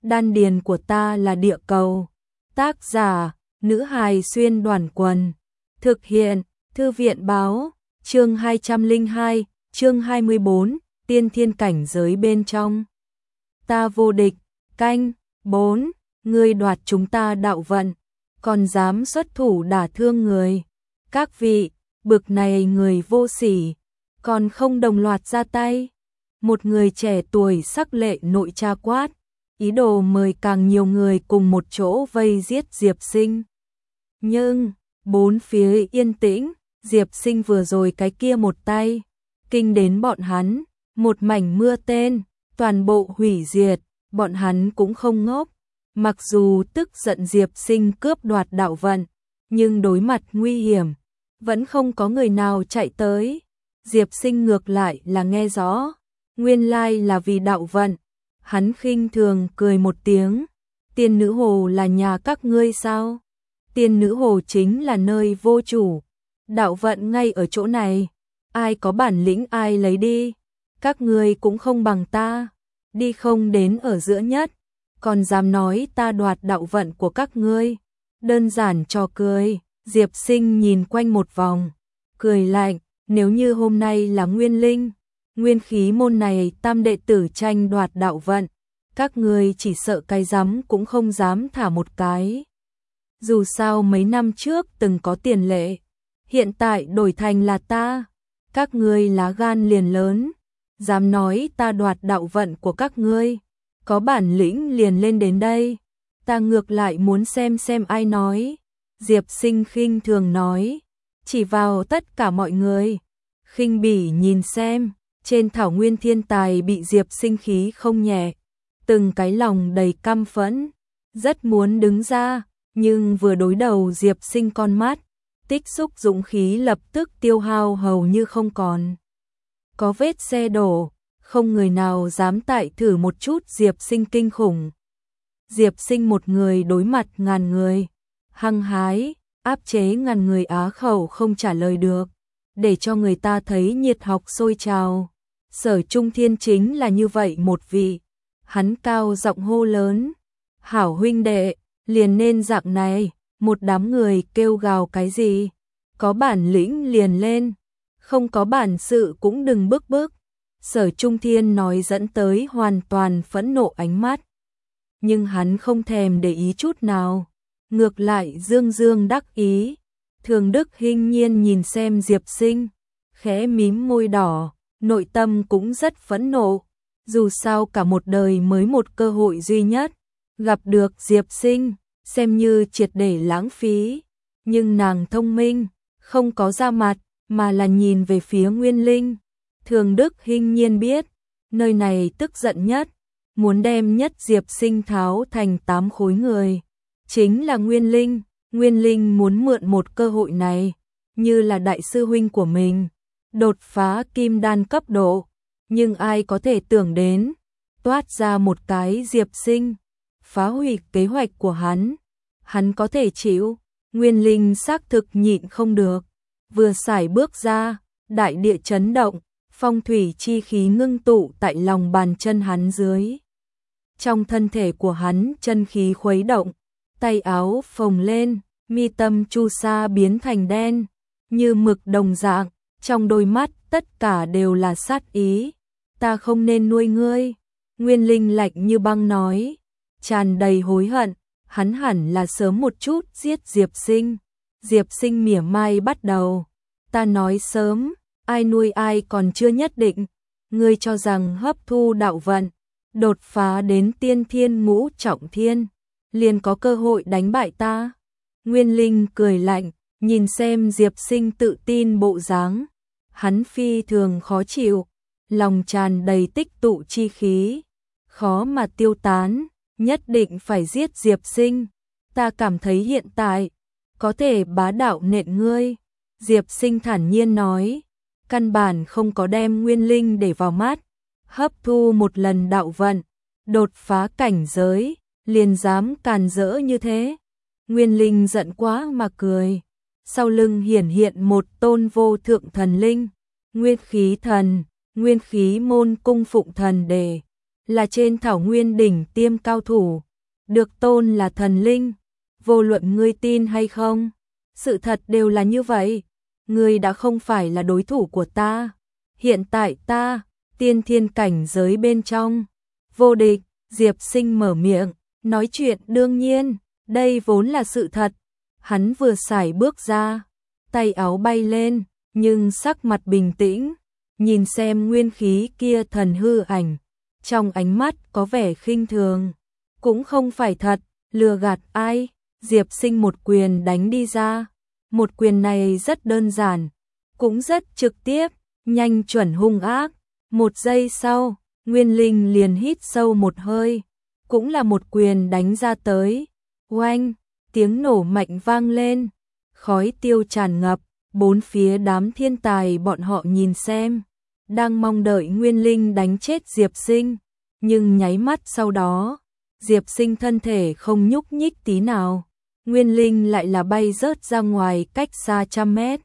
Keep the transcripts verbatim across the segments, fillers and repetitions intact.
đan điền của ta là địa cầu. Tác giả, nữ hài xuyên đoàn quần. Thực hiện, thư viện báo, chương hai trăm lẻ hai, chương hai mươi bốn, tiên thiên cảnh giới bên trong. Ta vô địch, canh, bốn, ngươi đoạt chúng ta đạo vận, còn dám xuất thủ đả thương người. Các vị, bực này người vô sỉ, còn không đồng loạt ra tay. Một người trẻ tuổi sắc lệ nội tra quát, ý đồ mời càng nhiều người cùng một chỗ vây giết Diệp Sinh. Nhưng, bốn phía yên tĩnh, Diệp Sinh vừa rồi cái kia một tay, kinh đến bọn hắn, một mảnh mưa tên, toàn bộ hủy diệt, bọn hắn cũng không ngốc. Mặc dù tức giận Diệp Sinh cướp đoạt đạo vận, nhưng đối mặt nguy hiểm, vẫn không có người nào chạy tới. Diệp Sinh ngược lại là nghe rõ, nguyên lai là vì đạo vận. Hắn khinh thường cười một tiếng, tiên nữ hồ là nhà các ngươi sao? Tiên nữ hồ chính là nơi vô chủ, đạo vận ngay ở chỗ này, ai có bản lĩnh ai lấy đi, các ngươi cũng không bằng ta, đi không đến ở giữa nhất, còn dám nói ta đoạt đạo vận của các ngươi, đơn giản trò cười. Diệp Sinh nhìn quanh một vòng, cười lạnh, nếu như hôm nay là nguyên linh, nguyên khí môn này tam đệ tử tranh đoạt đạo vận, các ngươi chỉ sợ cái rắm cũng không dám thả một cái. Dù sao mấy năm trước từng có tiền lệ, hiện tại đổi thành là ta, các ngươi lá gan liền lớn, dám nói ta đoạt đạo vận của các ngươi, có bản lĩnh liền lên đến đây, ta ngược lại muốn xem xem ai nói. Diệp Sinh khinh thường nói, chỉ vào tất cả mọi người, khinh bỉ nhìn xem, trên thảo nguyên thiên tài bị Diệp Sinh khí không nhẹ, từng cái lòng đầy căm phẫn, rất muốn đứng ra, nhưng vừa đối đầu Diệp Sinh con mắt, tích xúc dũng khí lập tức tiêu hao hầu như không còn. Có vết xe đổ, không người nào dám tại thử một chút Diệp Sinh kinh khủng. Diệp Sinh một người đối mặt ngàn người, hăng hái, áp chế ngàn người á khẩu không trả lời được, để cho người ta thấy nhiệt học sôi trào. Sở Trung Thiên chính là như vậy một vị, hắn cao giọng hô lớn, hảo huynh đệ, liền nên dạng này, một đám người kêu gào cái gì, có bản lĩnh liền lên, không có bản sự cũng đừng bức bức. Sở Trung Thiên nói dẫn tới hoàn toàn phẫn nộ ánh mắt, nhưng hắn không thèm để ý chút nào, ngược lại dương dương đắc ý. Thường Đức hinh nhiên nhìn xem Diệp Sinh, khẽ mím môi đỏ, nội tâm cũng rất phẫn nộ, dù sao cả một đời mới một cơ hội duy nhất, gặp được Diệp Sinh, xem như triệt để lãng phí, nhưng nàng thông minh, không có ra mặt, mà là nhìn về phía Nguyên Linh. Thường Đức hinh nhiên biết, nơi này tức giận nhất, muốn đem nhất Diệp Sinh tháo thành tám khối người, chính là Nguyên Linh. Nguyên Linh muốn mượn một cơ hội này, như là đại sư huynh của mình, đột phá kim đan cấp độ, nhưng ai có thể tưởng đến, toát ra một cái Diệp Sinh, phá hủy kế hoạch của hắn, hắn có thể chịu. Nguyên Linh xác thực nhịn không được, vừa sải bước ra, đại địa chấn động, phong thủy chi khí ngưng tụ tại lòng bàn chân hắn dưới. Trong thân thể của hắn chân khí khuấy động, tay áo phồng lên, mi tâm chu sa biến thành đen, như mực đồng dạng, trong đôi mắt tất cả đều là sát ý. Ta không nên nuôi ngươi, Nguyên Linh lạnh như băng nói, tràn đầy hối hận, hắn hẳn là sớm một chút giết Diệp Sinh. Diệp Sinh mỉa mai bắt đầu, ta nói sớm, ai nuôi ai còn chưa nhất định, ngươi cho rằng hấp thu đạo vận, đột phá đến tiên thiên ngũ trọng thiên, liền có cơ hội đánh bại ta. Nguyên Linh cười lạnh, nhìn xem Diệp Sinh tự tin bộ dáng, hắn phi thường khó chịu, lòng tràn đầy tích tụ chi khí, khó mà tiêu tán, nhất định phải giết Diệp Sinh. Ta cảm thấy hiện tại có thể bá đạo nện ngươi. Diệp Sinh thản nhiên nói, căn bản không có đem Nguyên Linh để vào mắt, hấp thu một lần đạo vận, đột phá cảnh giới, liền dám càn rỡ như thế. Nguyên Linh giận quá mà cười, sau lưng hiển hiện một tôn vô thượng thần linh, Nguyên Khí Thần, Nguyên Khí môn cung phụng thần đề, là trên thảo nguyên đỉnh tiêm cao thủ, được tôn là thần linh, vô luận ngươi tin hay không, sự thật đều là như vậy, ngươi đã không phải là đối thủ của ta, hiện tại ta, tiên thiên cảnh giới bên trong, vô địch, Diệp Sinh mở miệng, nói chuyện đương nhiên, đây vốn là sự thật, hắn vừa sải bước ra, tay áo bay lên, nhưng sắc mặt bình tĩnh, nhìn xem nguyên khí kia thần hư ảnh, trong ánh mắt có vẻ khinh thường, cũng không phải thật, lừa gạt ai, Diệp Sinh một quyền đánh đi ra, một quyền này rất đơn giản, cũng rất trực tiếp, nhanh chuẩn hung ác, một giây sau, Nguyên Linh liền hít sâu một hơi, cũng là một quyền đánh ra tới, oanh, tiếng nổ mạnh vang lên, khói tiêu tràn ngập, bốn phía đám thiên tài bọn họ nhìn xem, đang mong đợi Nguyên Linh đánh chết Diệp Sinh, nhưng nháy mắt sau đó, Diệp Sinh thân thể không nhúc nhích tí nào, Nguyên Linh lại là bay rớt ra ngoài cách xa trăm mét.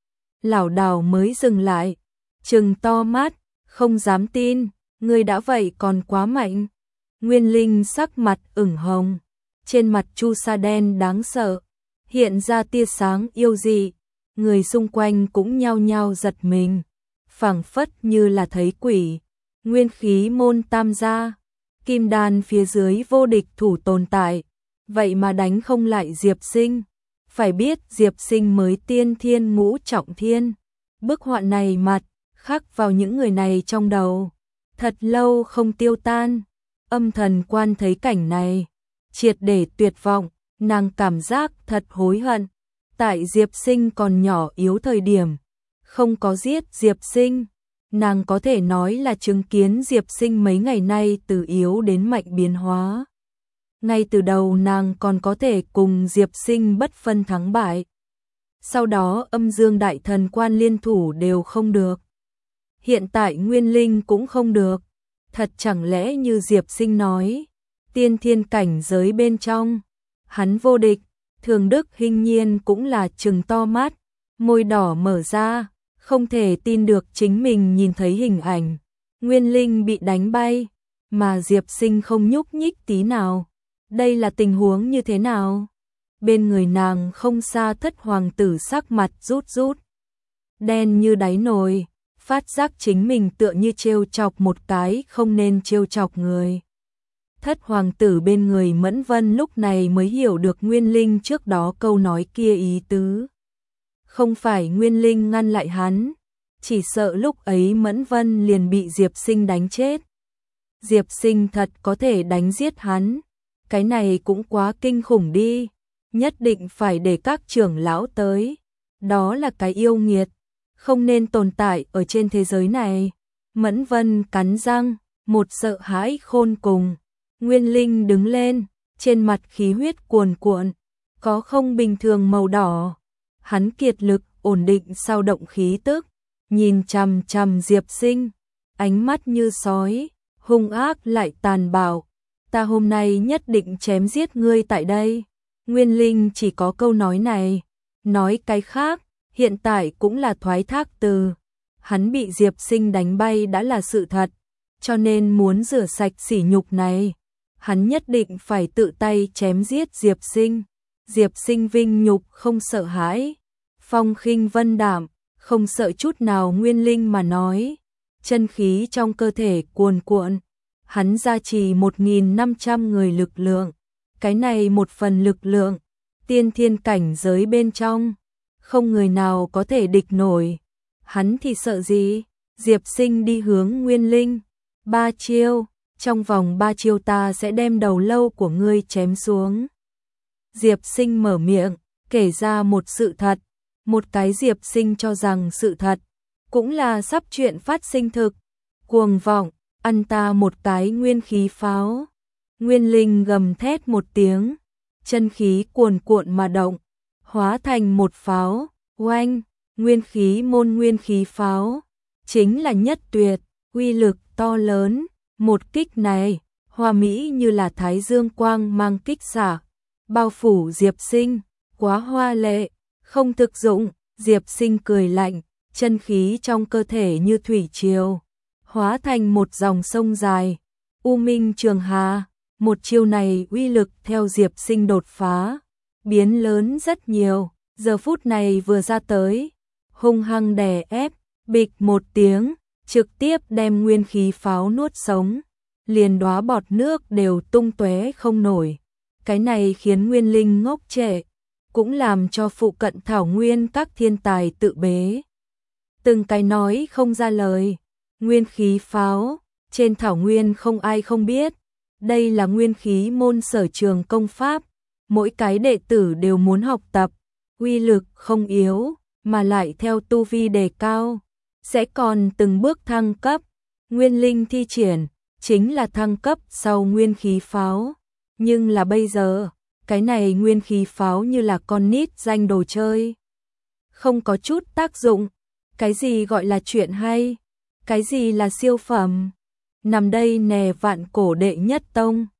Lảo đảo mới dừng lại, trừng to mắt, không dám tin, người đã vậy còn quá mạnh. Nguyên Linh sắc mặt ửng hồng, trên mặt chu sa đen đáng sợ, hiện ra tia sáng yêu dị, người xung quanh cũng nhao nhao giật mình, phảng phất như là thấy quỷ. Nguyên khí môn tam gia, kim đan phía dưới vô địch thủ tồn tại, vậy mà đánh không lại Diệp Sinh. Phải biết Diệp Sinh mới tiên thiên ngũ trọng thiên, bức họa này mặt, khắc vào những người này trong đầu, thật lâu không tiêu tan. Âm Thần Quan thấy cảnh này, triệt để tuyệt vọng, nàng cảm giác thật hối hận, tại Diệp Sinh còn nhỏ yếu thời điểm, không có giết Diệp Sinh, nàng có thể nói là chứng kiến Diệp Sinh mấy ngày nay từ yếu đến mạnh biến hóa. Ngay từ đầu nàng còn có thể cùng Diệp Sinh bất phân thắng bại. Sau đó Âm Dương Đại Thần Quan liên thủ đều không được. Hiện tại Nguyên Linh cũng không được. Thật chẳng lẽ như Diệp Sinh nói, tiên thiên cảnh giới bên trong, hắn vô địch, Thường Đức Hinh Nhiên cũng là trừng to mắt, môi đỏ mở ra, không thể tin được chính mình nhìn thấy hình ảnh. Nguyên Linh bị đánh bay, mà Diệp Sinh không nhúc nhích tí nào. Đây là tình huống như thế nào? Bên người nàng không xa Thất Hoàng tử sắc mặt rút rút, đen như đáy nồi, phát giác chính mình tựa như trêu chọc một cái không nên trêu chọc người. Thất Hoàng tử bên người Mẫn Vân lúc này mới hiểu được Nguyên Linh trước đó câu nói kia ý tứ. Không phải Nguyên Linh ngăn lại hắn, chỉ sợ lúc ấy Mẫn Vân liền bị Diệp Sinh đánh chết. Diệp Sinh thật có thể đánh giết hắn, cái này cũng quá kinh khủng đi, nhất định phải để các trưởng lão tới. Đó là cái yêu nghiệt, không nên tồn tại ở trên thế giới này. Mẫn Vân cắn răng, một sợ hãi khôn cùng. Nguyên Linh đứng lên, trên mặt khí huyết cuồn cuộn, có không bình thường màu đỏ. Hắn kiệt lực ổn định sao động khí tức, nhìn chằm chằm Diệp Sinh, ánh mắt như sói, hung ác lại tàn bạo. Ta hôm nay nhất định chém giết ngươi tại đây. Nguyên Linh chỉ có câu nói này, nói cái khác, hiện tại cũng là thoái thác từ. Hắn bị Diệp Sinh đánh bay đã là sự thật, cho nên muốn rửa sạch sỉ nhục này, hắn nhất định phải tự tay chém giết Diệp Sinh. Diệp Sinh vinh nhục không sợ hãi, phong khinh vân đạm, không sợ chút nào. Nguyên Linh mà nói, chân khí trong cơ thể cuồn cuộn, hắn gia trì một nghìn năm trăm người lực lượng, cái này một phần lực lượng, tiên thiên cảnh giới bên trong, không người nào có thể địch nổi. Hắn thì sợ gì? Diệp Sinh đi hướng Nguyên Linh, ba chiêu, trong vòng ba chiêu ta sẽ đem đầu lâu của ngươi chém xuống. Diệp Sinh mở miệng, kể ra một sự thật, một cái Diệp Sinh cho rằng sự thật, cũng là sắp chuyện phát sinh thực, cuồng vọng, ăn ta một cái nguyên khí pháo. Nguyên Linh gầm thét một tiếng, chân khí cuồn cuộn mà động, hóa thành một pháo, oanh, nguyên khí môn nguyên khí pháo, chính là nhất tuyệt, uy lực to lớn, một kích này, hoa mỹ như là thái dương quang mang kích xạ, bao phủ Diệp Sinh, quá hoa lệ, không thực dụng. Diệp Sinh cười lạnh, chân khí trong cơ thể như thủy triều, hóa thành một dòng sông dài, U Minh Trường Hà, một chiêu này uy lực theo Diệp Sinh đột phá, biến lớn rất nhiều, giờ phút này vừa ra tới, hung hăng đè ép, bịch một tiếng, trực tiếp đem nguyên khí pháo nuốt sống, liền đóa bọt nước đều tung tóe không nổi. Cái này khiến Nguyên Linh ngốc trệ, cũng làm cho phụ cận thảo nguyên các thiên tài tự bế. Từng cái nói không ra lời, nguyên khí pháo, trên thảo nguyên không ai không biết, đây là nguyên khí môn sở trường công pháp, mỗi cái đệ tử đều muốn học tập, uy lực không yếu, mà lại theo tu vi đề cao, sẽ còn từng bước thăng cấp. Nguyên Linh thi triển, chính là thăng cấp sau nguyên khí pháo, nhưng là bây giờ, cái này nguyên khí pháo như là con nít danh đồ chơi, không có chút tác dụng. Cái gì gọi là chuyện hay, cái gì là siêu phẩm, nằm đây nè vạn cổ đệ nhất tông.